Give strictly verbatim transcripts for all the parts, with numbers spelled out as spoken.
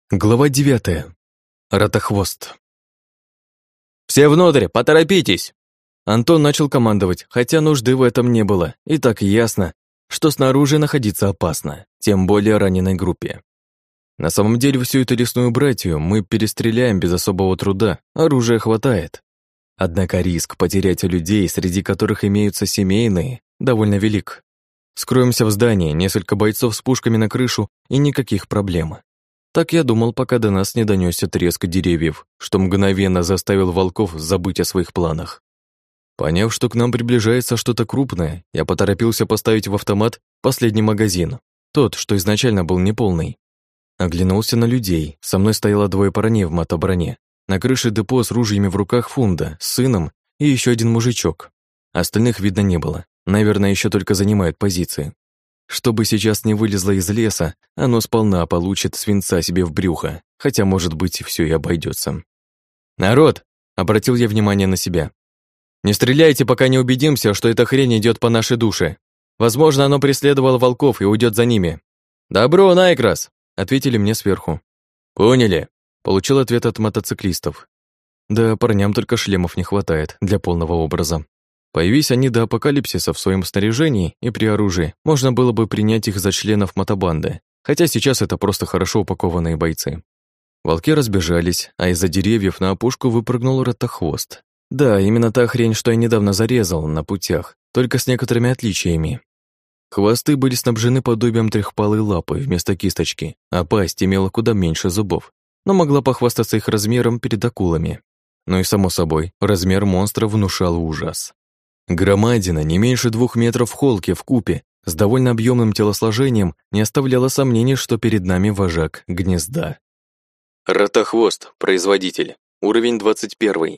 Глава девятая. Ратохвост. «Все внутрь, поторопитесь!» Антон начал командовать, хотя нужды в этом не было, и так ясно, что снаружи находиться опасно, тем более раненой группе. На самом деле всю эту лесную братью мы перестреляем без особого труда, оружия хватает. Однако риск потерять людей, среди которых имеются семейные, довольно велик. Скроемся в здании, несколько бойцов с пушками на крышу и никаких проблем. Так я думал, пока до нас не донёсся треск деревьев, что мгновенно заставил волков забыть о своих планах. Поняв, что к нам приближается что-то крупное, я поторопился поставить в автомат последний магазин, тот, что изначально был неполный. Оглянулся на людей, со мной стояло двое парней в мотоброне. На крыше депо с ружьями в руках Фунда, с сыном и еще один мужичок. Остальных видно не было, наверное, еще только занимают позиции. Чтобы сейчас не вылезло из леса, оно сполна получит свинца себе в брюхо, хотя, может быть, все и обойдется. «Народ!» — обратил я внимание на себя. «Не стреляйте, пока не убедимся, что эта хрень идет по нашей душе. Возможно, оно преследовало волков и уйдет за ними». «Добро, Найкрас!» — ответили мне сверху. «Поняли!» — получил ответ от мотоциклистов. Да, парням только шлемов не хватает для полного образа. Появись они до апокалипсиса в своем снаряжении и при оружии, можно было бы принять их за членов мотобанды, хотя сейчас это просто хорошо упакованные бойцы. Волки разбежались, а из-за деревьев на опушку выпрыгнул Ратохвост. Да, именно та хрень, что я недавно зарезал на путях, только с некоторыми отличиями. Хвосты были снабжены подобием трехпалой лапы вместо кисточки, а пасть имела куда меньше зубов, но могла похвастаться их размером перед акулами. Ну и само собой, размер монстра внушал ужас. Громадина, не меньше двух метров в холке вкупе, с довольно объемным телосложением, не оставляла сомнений, что перед нами вожак гнезда. Ратохвост, производитель. Уровень двадцать первый.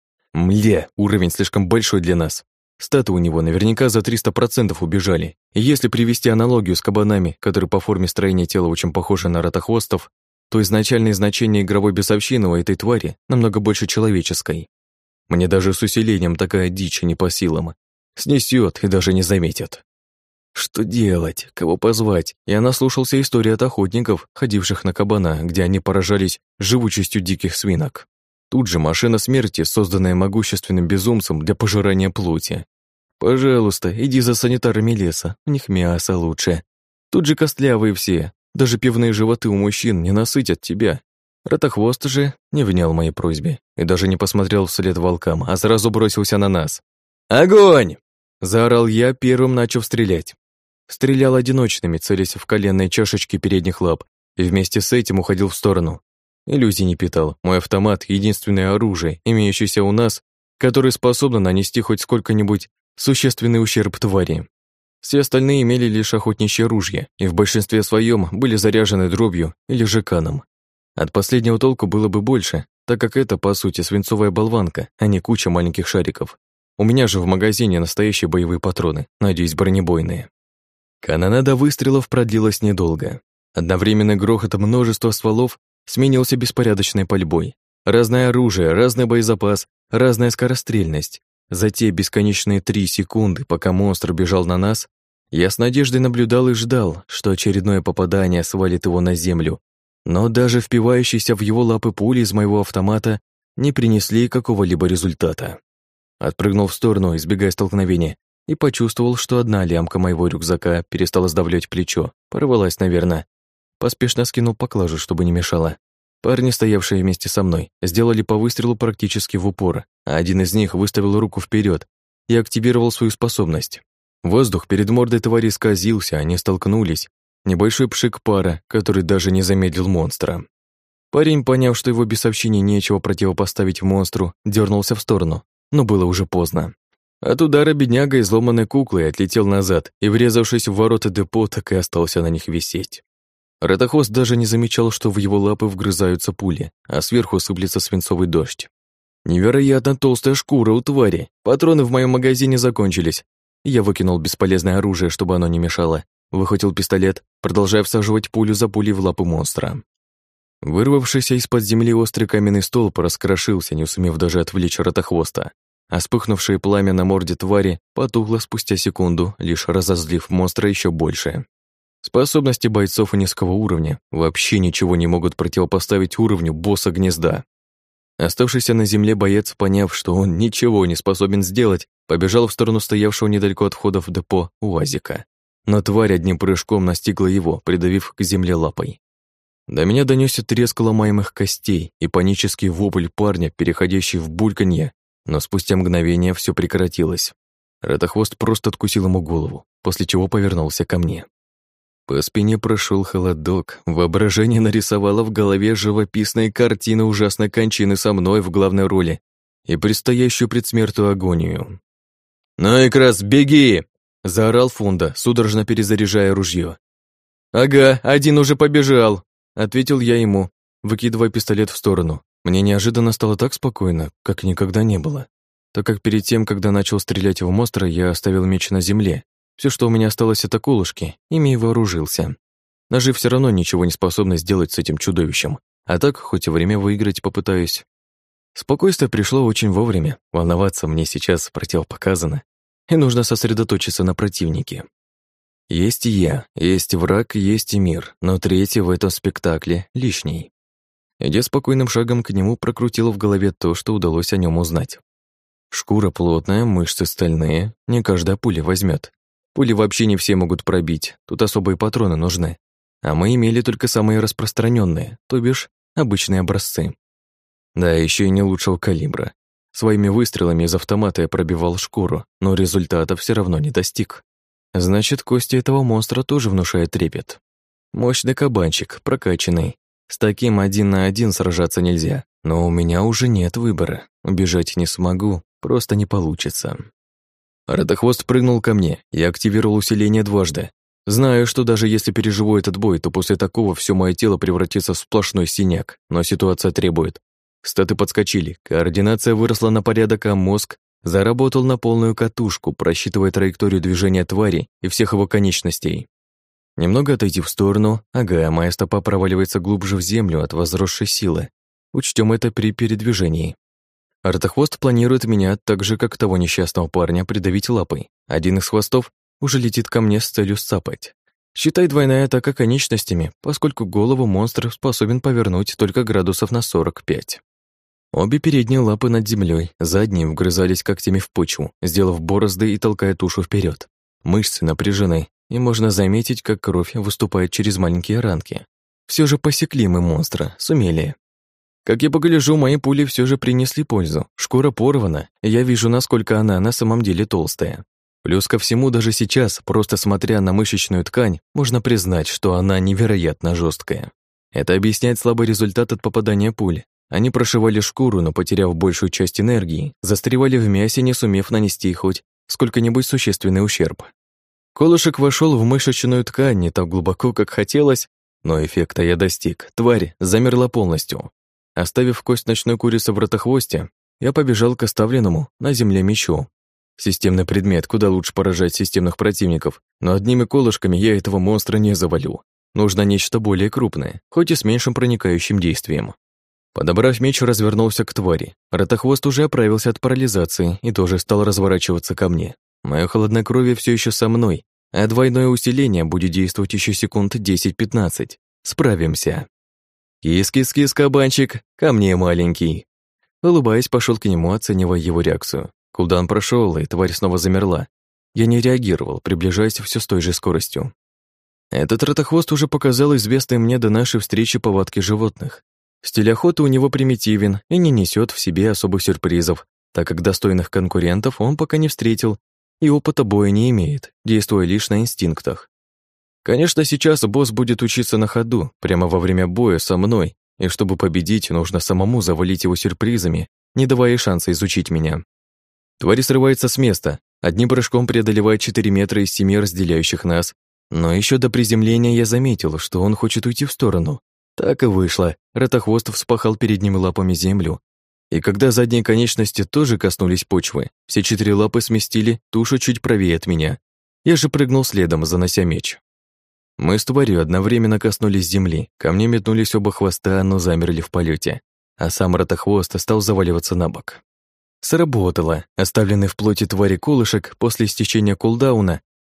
Мле, уровень слишком большой для нас. Статы у него наверняка за триста процентов убежали. И если привести аналогию с кабанами, которые по форме строения тела очень похожи на ратохвостов, то изначальное значение игровой бесовщины у этой твари намного больше человеческой. Мне даже с усилением такая дичь не по силам. Снесет и даже не заметит. Что делать? Кого позвать? Я наслушался истории от охотников, ходивших на кабана, где они поражались живучестью диких свинок. Тут же машина смерти, созданная могущественным безумцем для пожирания плоти. Пожалуйста, иди за санитарами леса, у них мясо лучше. Тут же костлявые все, даже пивные животы у мужчин не насытят тебя. Ратохвост же не внял моей просьбе и даже не посмотрел вслед волкам, а сразу бросился на нас. «Огонь!» — заорал я, первым начав стрелять. Стрелял одиночными, целясь в коленные чашечки передних лап, и вместе с этим уходил в сторону. Иллюзий не питал. Мой автомат — единственное оружие, имеющееся у нас, которое способно нанести хоть сколько-нибудь существенный ущерб твари. Все остальные имели лишь охотничье ружья, и в большинстве своем были заряжены дробью или жеканом. От последнего толку было бы больше, так как это, по сути, свинцовая болванка, а не куча маленьких шариков. У меня же в магазине настоящие боевые патроны, надеюсь, бронебойные. Канонада выстрелов продлилась недолго. Одновременный грохот множества стволов сменился беспорядочной пальбой. Разное оружие, разный боезапас, разная скорострельность. За те бесконечные три секунды, пока монстр бежал на нас, я с надеждой наблюдал и ждал, что очередное попадание свалит его на землю. Но даже впивающиеся в его лапы пули из моего автомата не принесли какого-либо результата. Отпрыгнул в сторону, избегая столкновения, и почувствовал, что одна лямка моего рюкзака перестала сдавливать плечо, порвалась, наверное. Поспешно скинул поклажу, чтобы не мешало. Парни, стоявшие вместе со мной, сделали по выстрелу практически в упор, а один из них выставил руку вперед и активировал свою способность. Воздух перед мордой твари исказился, они столкнулись. Небольшой пшик пара, который даже не замедлил монстра. Парень, поняв, что его бесовщине нечего противопоставить монстру, дернулся в сторону, но было уже поздно. От удара бедняга изломанной куклой отлетел назад и, врезавшись в ворота депо, так и остался на них висеть. Ратохвост даже не замечал, что в его лапы вгрызаются пули, а сверху сыплется свинцовый дождь. Невероятно толстая шкура у твари. Патроны в моем магазине закончились. Я выкинул бесполезное оружие, чтобы оно не мешало. Выхватил пистолет, продолжая всаживать пулю за пулей в лапы монстра. Вырвавшийся из-под земли острый каменный столб раскрошился, не сумев даже отвлечь Ратохвоста, а вспыхнувшее пламя на морде твари потухло спустя секунду, лишь разозлив монстра еще больше. Способности бойцов низкого уровня вообще ничего не могут противопоставить уровню босса гнезда. Оставшийся на земле боец, поняв, что он ничего не способен сделать, побежал в сторону стоявшего недалеко от входа в депо УАЗика. Но тварь одним прыжком настигла его, придавив к земле лапой. До меня донёсся треск ломаемых костей и панический вопль парня, переходящий в бульканье, но спустя мгновение все прекратилось. Ратохвост просто откусил ему голову, после чего повернулся ко мне. По спине прошел холодок, воображение нарисовало в голове живописные картины ужасной кончины со мной в главной роли и предстоящую предсмертную агонию. «Ну и крас, беги!» — заорал Фунда, судорожно перезаряжая ружье. «Ага, один уже побежал!» — ответил я ему, выкидывая пистолет в сторону. Мне неожиданно стало так спокойно, как никогда не было, так как перед тем, когда начал стрелять в монстра, я оставил меч на земле. Все, что у меня осталось, это колышки, ими и вооружился. Ножи все равно ничего не способны сделать с этим чудовищем, а так хоть и время выиграть попытаюсь. Спокойствие пришло очень вовремя, волноваться мне сейчас противопоказано, и нужно сосредоточиться на противнике. Есть и я, есть враг, есть и мир, но третий в этом спектакле лишний. Идя спокойным шагом к нему, прокрутила в голове то, что удалось о нем узнать. Шкура плотная, мышцы стальные, не каждая пуля возьмет. Пули вообще не все могут пробить, тут особые патроны нужны. А мы имели только самые распространенные, то бишь обычные образцы. Да, еще и не лучшего калибра. Своими выстрелами из автомата я пробивал шкуру, но результата все равно не достиг. Значит, кости этого монстра тоже внушают трепет. Мощный кабанчик, прокачанный. С таким один на один сражаться нельзя, но у меня уже нет выбора. Убежать не смогу, просто не получится. Ратохвост прыгнул ко мне, я активировал усиление дважды. Знаю, что даже если переживу этот бой, то после такого все мое тело превратится в сплошной синяк, но ситуация требует. Статы подскочили, координация выросла на порядок, а мозг заработал на полную катушку, просчитывая траекторию движения твари и всех его конечностей. Немного отойти в сторону, ага, моя стопа проваливается глубже в землю от возросшей силы. Учтем это при передвижении. Ратохвост планирует меня, так же, как того несчастного парня, придавить лапой. Один из хвостов уже летит ко мне с целью сцапать. Считай двойная атака конечностями, поскольку голову монстр способен повернуть только градусов на сорок пять. Обе передние лапы над землей, задние вгрызались когтями в почву, сделав борозды и толкая тушу вперед. Мышцы напряжены, и можно заметить, как кровь выступает через маленькие ранки. Все же посекли мы монстра, сумели. Как я погляжу, мои пули все же принесли пользу. Шкура порвана, и я вижу, насколько она на самом деле толстая. Плюс ко всему, даже сейчас, просто смотря на мышечную ткань, можно признать, что она невероятно жесткая. Это объясняет слабый результат от попадания пуль. Они прошивали шкуру, но, потеряв большую часть энергии, застревали в мясе, не сумев нанести хоть сколько-нибудь существенный ущерб. Колышек вошел в мышечную ткань не так глубоко, как хотелось, но эффекта я достиг. Тварь замерла полностью. Оставив кость ночной курицы в ротохвосте, я побежал к оставленному на земле мечу. Системный предмет, куда лучше поражать системных противников, но одними колышками я этого монстра не завалю. Нужно нечто более крупное, хоть и с меньшим проникающим действием. Подобрав меч, развернулся к твари. Ротохвост уже оправился от парализации и тоже стал разворачиваться ко мне. Моё хладнокровие все еще со мной, а двойное усиление будет действовать еще секунд десять-пятнадцать. Справимся. «Кис-кис-кис, кабанчик, ко мне, маленький!» Улыбаясь, пошел к нему, оценивая его реакцию. Кулдаун прошел, и тварь снова замерла. Я не реагировал, приближаясь все с той же скоростью. Этот ротохвост уже показал известные мне до нашей встречи повадки животных. Стиль охоты у него примитивен и не несет в себе особых сюрпризов, так как достойных конкурентов он пока не встретил и опыта боя не имеет, действуя лишь на инстинктах. Конечно, сейчас босс будет учиться на ходу, прямо во время боя со мной, и чтобы победить, нужно самому завалить его сюрпризами, не давая шанса изучить меня. Тварь срывается с места, одним прыжком преодолевает четыре метра из семи разделяющих нас, но еще до приземления я заметил, что он хочет уйти в сторону. Так и вышло, ротохвост вспахал передними лапами землю, и когда задние конечности тоже коснулись почвы, все четыре лапы сместили тушу чуть правее от меня. Я же прыгнул следом, занося меч. Мы с тварью одновременно коснулись земли, ко мне метнулись оба хвоста, но замерли в полете, а сам ротохвост стал заваливаться на бок. Сработало. Оставленный в плоти твари колышек после истечения кулдауна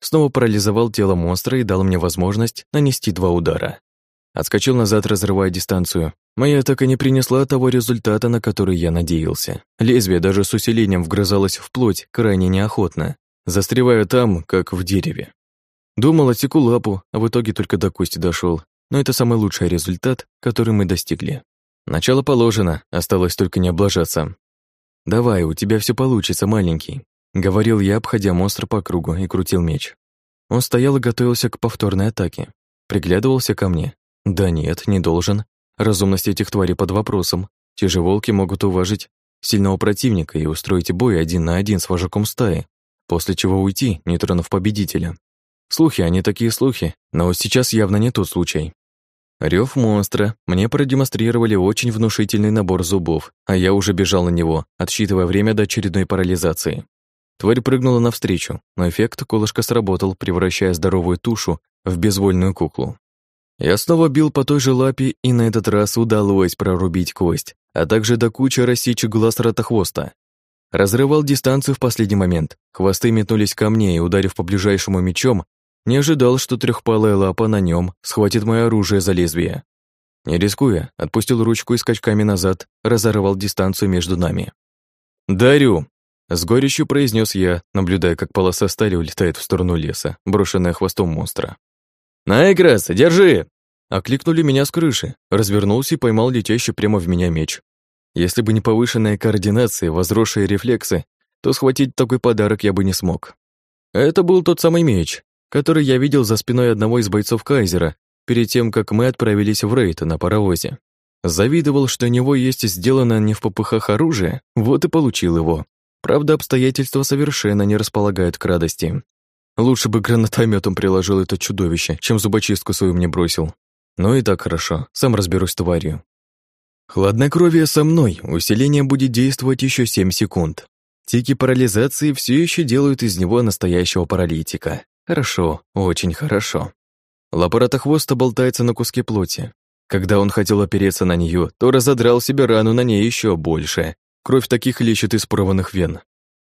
снова парализовал тело монстра и дал мне возможность нанести два удара. Отскочил назад, разрывая дистанцию. Моя атака не принесла того результата, на который я надеялся. Лезвие даже с усилением вгрызалось в плоть крайне неохотно, застревая там, как в дереве. Думал, отсеку лапу, а в итоге только до кости дошел. Но это самый лучший результат, который мы достигли. Начало положено, осталось только не облажаться. «Давай, у тебя все получится, маленький», — говорил я, обходя монстра по кругу, и крутил меч. Он стоял и готовился к повторной атаке. Приглядывался ко мне. Да нет, не должен. Разумность этих тварей под вопросом. Те же волки могут уважить сильного противника и устроить бой один на один с вожаком стаи, после чего уйти, не тронув победителя. Слухи, они такие слухи, но сейчас явно не тот случай. Рёв монстра. Мне продемонстрировали очень внушительный набор зубов, а я уже бежал на него, отсчитывая время до очередной парализации. Тварь прыгнула навстречу, но эффект колышка сработал, превращая здоровую тушу в безвольную куклу. Я снова бил по той же лапе, и на этот раз удалось прорубить кость, а также до кучи рассечь глаз ротохвоста. Разрывал дистанцию в последний момент. Хвосты метнулись ко мне, и, ударив по ближайшему мечом, не ожидал, что трехпалая лапа на нем схватит мое оружие за лезвие. Не рискуя, отпустил ручку и скачками назад разорвал дистанцию между нами. «Дарю!» — с горечью произнес я, наблюдая, как полоса стали улетает в сторону леса, брошенная хвостом монстра. «Найгресс, держи!» Окликнули меня с крыши, развернулся и поймал летящий прямо в меня меч. Если бы не повышенная координация, возросшие рефлексы, то схватить такой подарок я бы не смог. Это был тот самый меч, который я видел за спиной одного из бойцов Кайзера перед тем, как мы отправились в рейд на паровозе. Завидовал, что у него есть сделано не в попыхах оружие, вот и получил его. Правда, обстоятельства совершенно не располагают к радости. Лучше бы гранатометом приложил это чудовище, чем зубочистку свою мне бросил. Но и так хорошо, сам разберусь с тварью. Хладнокровие со мной, усиление будет действовать еще семь секунд. Тики парализации все еще делают из него настоящего паралитика. Хорошо, очень хорошо. Лапа ротохвоста болтается на куске плоти. Когда он хотел опереться на нее, то разодрал себе рану на ней еще больше. Кровь таких лечит из порванных вен.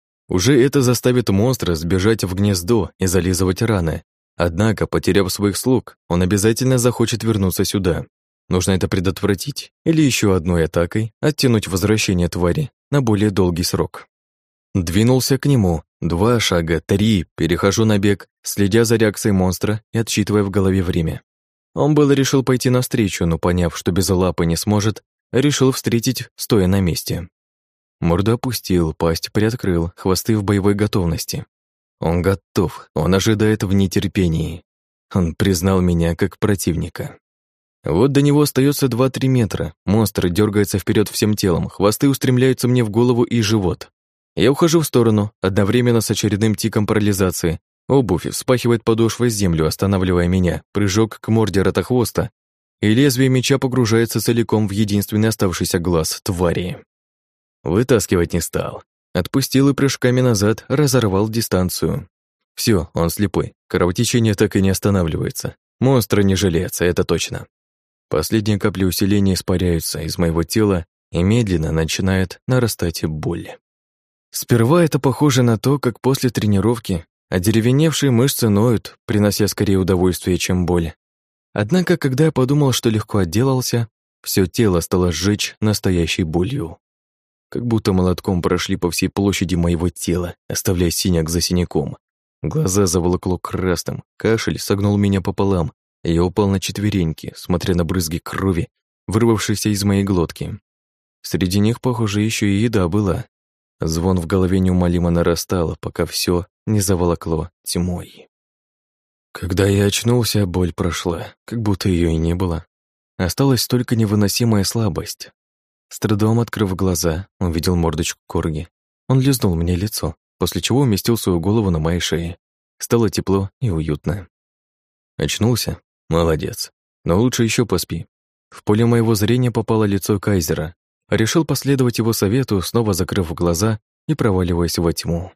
Уже это заставит монстра сбежать в гнездо и зализывать раны. Однако, потеряв своих слуг, он обязательно захочет вернуться сюда. Нужно это предотвратить или еще одной атакой оттянуть возвращение твари на более долгий срок. Двинулся к нему. Два шага, три, перехожу на бег, следя за реакцией монстра и отсчитывая в голове время. Он было решил пойти навстречу, но, поняв, что без лапы не сможет, решил встретить, стоя на месте. Морду опустил, пасть приоткрыл, хвосты в боевой готовности. Он готов, он ожидает в нетерпении. Он признал меня как противника. Вот до него остается два-три метра. Монстр дергается вперед всем телом, хвосты устремляются мне в голову и живот. Я ухожу в сторону, одновременно с очередным тиком парализации. Обувь вспахивает подошвой землю, останавливая меня, прыжок к морде ротохвоста, и лезвие меча погружается целиком в единственный оставшийся глаз твари. Вытаскивать не стал. Отпустил и прыжками назад разорвал дистанцию. Все, он слепой, кровотечение так и не останавливается. Монстра не жалеется, это точно. Последние капли усиления испаряются из моего тела, и медленно начинает нарастать боль. Сперва это похоже на то, как после тренировки одеревеневшие мышцы ноют, принося скорее удовольствие, чем боль. Однако, когда я подумал, что легко отделался, все тело стало сжечь настоящей болью. Как будто молотком прошли по всей площади моего тела, оставляя синяк за синяком. Глаза заволокло красным, кашель согнул меня пополам, и я упал на четвереньки, смотря на брызги крови, вырвавшиеся из моей глотки. Среди них, похоже, еще и еда была. Звон в голове неумолимо нарастал, пока все не заволокло тьмой. Когда я очнулся, боль прошла, как будто ее и не было. Осталась только невыносимая слабость. С трудом открыв глаза, увидел мордочку корги. Он лизнул мне лицо, после чего уместил свою голову на моей шее. Стало тепло и уютно. Очнулся? Молодец. Но лучше еще поспи. В поле моего зрения попало лицо Кайзера. Решил последовать его совету, снова закрыв глаза и проваливаясь во тьму.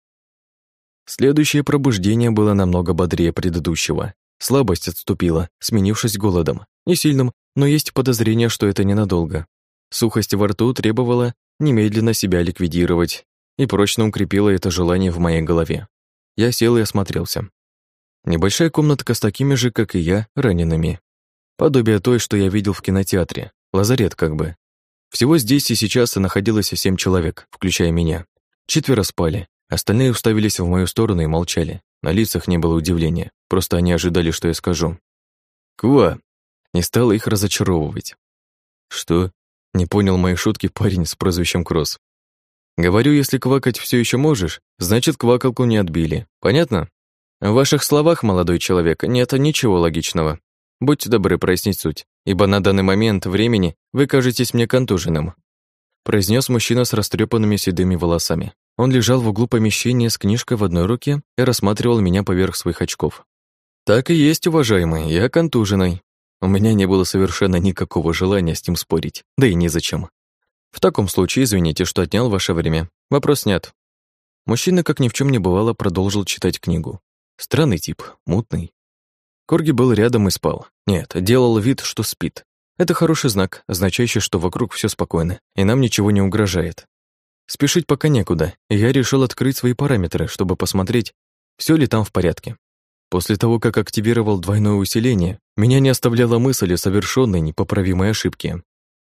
Следующее пробуждение было намного бодрее предыдущего. Слабость отступила, сменившись голодом. Не сильным, но есть подозрение, что это ненадолго. Сухость во рту требовала немедленно себя ликвидировать и прочно укрепила это желание в моей голове. Я сел и осмотрелся. Небольшая комнатка с такими же, как и я, ранеными. Подобие той, что я видел в кинотеатре. Лазарет как бы. Всего здесь и сейчас находилось семь человек, включая меня. Четверо спали, остальные уставились в мою сторону и молчали. На лицах не было удивления, просто они ожидали, что я скажу. «Ква!» Не стало их разочаровывать. «Что?» Не понял моей шутки парень с прозвищем Кросс. «Говорю, если квакать все еще можешь, значит, квакалку не отбили. Понятно? В ваших словах, молодой человек, нет ничего логичного. Будьте добры прояснить суть, ибо на данный момент времени вы кажетесь мне контуженным», произнес мужчина с растрепанными седыми волосами. Он лежал в углу помещения с книжкой в одной руке и рассматривал меня поверх своих очков. «Так и есть, уважаемый, я контуженный. У меня не было совершенно никакого желания с ним спорить, да и незачем. В таком случае извините, что отнял ваше время. Вопрос снят». Мужчина, как ни в чем не бывало, продолжил читать книгу. Странный тип, мутный. Корги был рядом и спал. Нет, делал вид, что спит. Это хороший знак, означающий, что вокруг все спокойно, и нам ничего не угрожает. Спешить пока некуда, и я решил открыть свои параметры, чтобы посмотреть, все ли там в порядке. После того, как активировал двойное усиление, меня не оставляла мысль о совершенной непоправимой ошибке.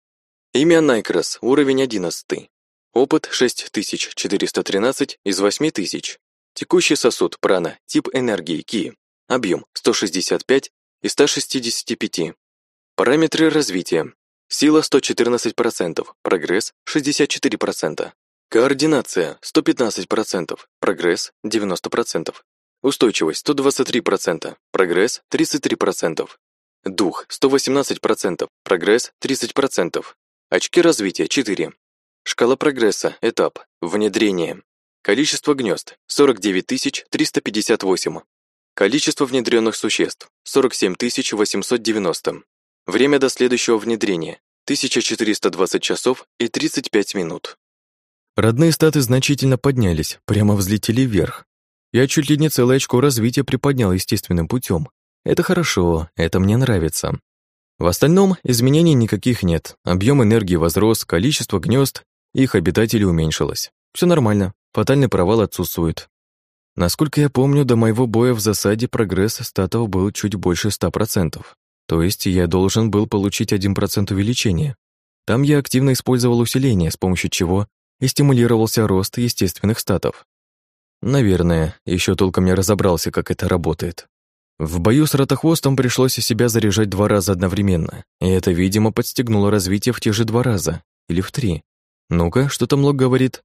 Имя Найкрос, уровень одиннадцатый. Опыт шесть тысяч четыреста тринадцать из восемь тысяч. Текущий сосуд прана, тип энергии Ки. Объем сто шестьдесят пять из ста шестидесяти пяти. Параметры развития. Сила сто четырнадцать процентов, прогресс шестьдесят четыре процента. Координация сто пятнадцать процентов, прогресс девяносто процентов. Устойчивость сто двадцать три процента, прогресс тридцать три процента. Дух сто восемнадцать процентов, прогресс тридцать процентов. Очки развития четыре. Шкала прогресса, этап, внедрение. Количество гнезд сорок девять тысяч триста пятьдесят восемь. Количество внедренных существ сорок семь тысяч восемьсот девяносто. Время до следующего внедрения тысяча четыреста двадцать часов и тридцать пять минут. Родные статы значительно поднялись, прямо взлетели вверх. Я чуть ли не целое очко развития приподнял естественным путем. Это хорошо, это мне нравится. В остальном изменений никаких нет. Объем энергии возрос, количество гнезд, их обитателей уменьшилось. Все нормально, фатальный провал отсутствует. Насколько я помню, до моего боя в засаде прогресс статов был чуть больше ста процентов. То есть я должен был получить один процент увеличения. Там я активно использовал усиление, с помощью чего и стимулировался рост естественных статов. Наверное, еще толком не разобрался, как это работает. В бою с Ротохвостом пришлось себя заряжать два раза одновременно, и это, видимо, подстегнуло развитие в те же два раза, или в три. Ну-ка, что там лог говорит?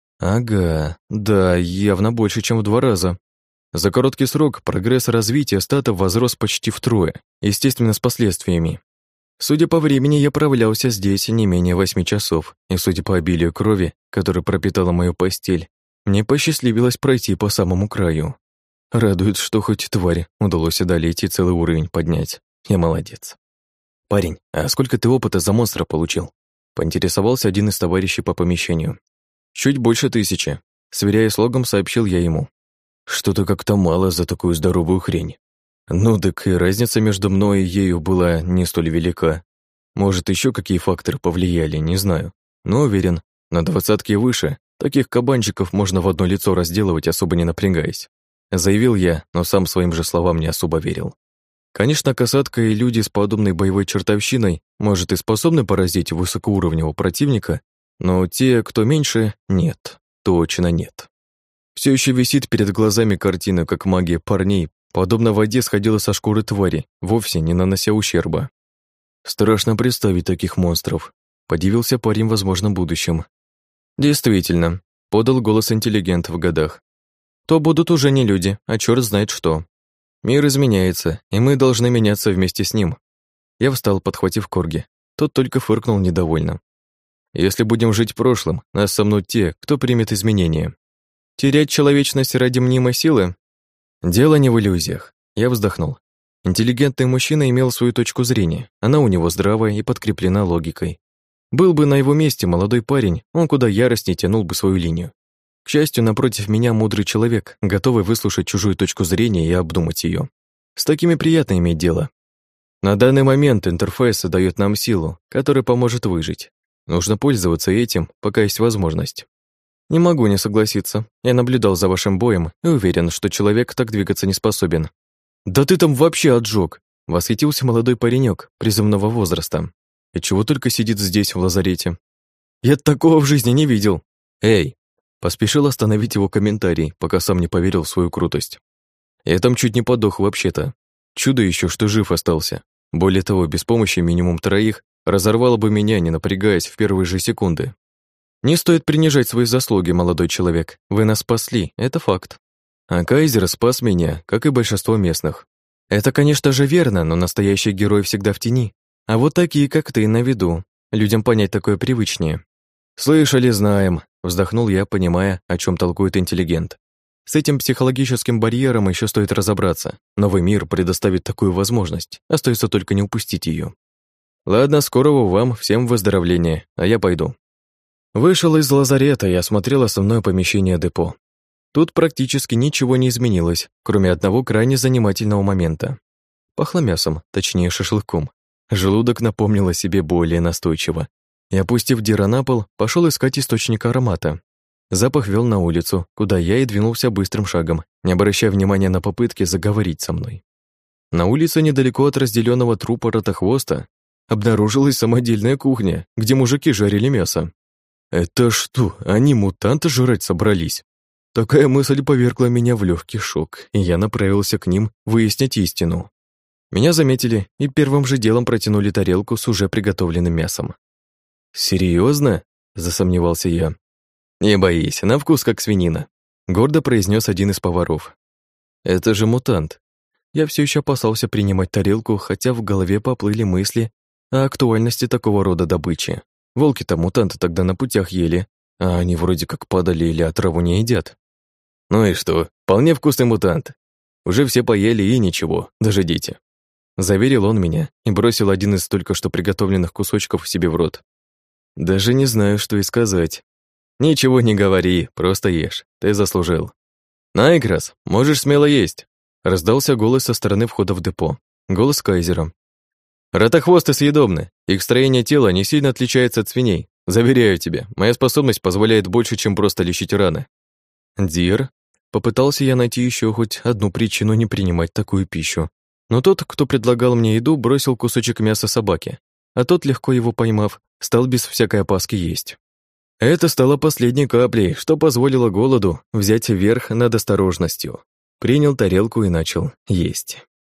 Ага, да, явно больше, чем в два раза. За короткий срок прогресс развития статов возрос почти втрое, естественно, с последствиями. Судя по времени, я провалялся здесь не менее восьми часов, и судя по обилию крови, которая пропитала мою постель, мне посчастливилось пройти по самому краю. Радует, что хоть твари удалось одолеть и целый уровень поднять. Я молодец. «Парень, а сколько ты опыта за монстра получил?» Поинтересовался один из товарищей по помещению. «Чуть больше тысячи», — сверяя с логом, сообщил я ему. «Что-то как-то мало за такую здоровую хрень. Ну, так и разница между мной и ею была не столь велика. Может, еще какие факторы повлияли, не знаю. Но уверен, на двадцатке и выше таких кабанчиков можно в одно лицо разделывать, особо не напрягаясь». Заявил я, но сам своим же словам не особо верил. Конечно, касатка и люди с подобной боевой чертовщиной, может, и способны поразить высокоуровневого противника, но те, кто меньше, нет, точно нет. Все еще висит перед глазами картина, как магия парней, подобно воде, сходила со шкуры твари, вовсе не нанося ущерба. Страшно представить таких монстров, подивился парень в возможном будущем. Действительно, подал голос интеллигент в годах. То будут уже не люди, а черт знает что. Мир изменяется, и мы должны меняться вместе с ним. Я встал, подхватив Корги. Тот только фыркнул недовольно. Если будем жить прошлым, нас сомнут те, кто примет изменения. Терять человечность ради мнимой силы? Дело не в иллюзиях. Я вздохнул. Интеллигентный мужчина имел свою точку зрения. Она у него здравая и подкреплена логикой. Был бы на его месте молодой парень, он куда яростнее тянул бы свою линию. К счастью, напротив меня мудрый человек, готовый выслушать чужую точку зрения и обдумать ее. С такими приятно иметь дело. На данный момент интерфейс дает нам силу, которая поможет выжить. Нужно пользоваться этим, пока есть возможность. Не могу не согласиться. Я наблюдал за вашим боем и уверен, что человек так двигаться не способен. Да ты там вообще отжёг! Восхитился молодой паренек призывного возраста. И чего только сидит здесь, в лазарете. Я такого в жизни не видел. Эй! Поспешил остановить его комментарий, пока сам не поверил в свою крутость. Я там чуть не подох вообще-то. Чудо еще, что жив остался. Более того, без помощи минимум троих разорвало бы меня, не напрягаясь в первые же секунды. Не стоит принижать свои заслуги, молодой человек. Вы нас спасли, это факт. А Кайзер спас меня, как и большинство местных. Это, конечно же, верно, но настоящий герой всегда в тени. А вот такие, как ты, на виду. Людям понять такое привычнее. «Слышали, знаем», — вздохнул я, понимая, о чем толкует интеллигент. С этим психологическим барьером еще стоит разобраться. Новый мир предоставит такую возможность, остается только не упустить ее. Ладно, скорого вам, всем выздоровления, а я пойду. Вышел из лазарета и осмотрел основное помещение депо. Тут практически ничего не изменилось, кроме одного крайне занимательного момента. Пахло мясом, точнее шашлыком. Желудок напомнил о себе более настойчиво. И, опустив Дира на пол, пошел искать источник аромата. Запах вел на улицу, куда я и двинулся быстрым шагом, не обращая внимания на попытки заговорить со мной. На улице, недалеко от разделенного трупа ротохвоста, обнаружилась самодельная кухня, где мужики жарили мясо. Это что, они мутанты жрать собрались? Такая мысль повергла меня в легкий шок, и я направился к ним выяснить истину. Меня заметили и первым же делом протянули тарелку с уже приготовленным мясом. «Серьезно?» – засомневался я. «Не боись, на вкус как свинина», – гордо произнес один из поваров. «Это же мутант». Я все еще опасался принимать тарелку, хотя в голове поплыли мысли о актуальности такого рода добычи. Волки-то мутанты тогда на путях ели, а они вроде как падали или отраву не едят. «Ну и что, вполне вкусный мутант. Уже все поели и ничего, даже дети». Заверил он меня и бросил один из только что приготовленных кусочков себе в рот. Даже не знаю, что и сказать. «Ничего не говори, просто ешь, ты заслужил». «Найкрас, можешь смело есть», — раздался голос со стороны входа в депо. Голос Кайзера. «Ротохвосты съедобны, их строение тела не сильно отличается от свиней. Заверяю тебя, моя способность позволяет больше, чем просто лечить раны». «Дир?» Попытался я найти еще хоть одну причину не принимать такую пищу. Но тот, кто предлагал мне еду, бросил кусочек мяса собаке, а тот, легко его поймав, стал без всякой опаски есть. Это стало последней каплей, что позволило голоду взять верх над осторожностью. Принял тарелку и начал есть.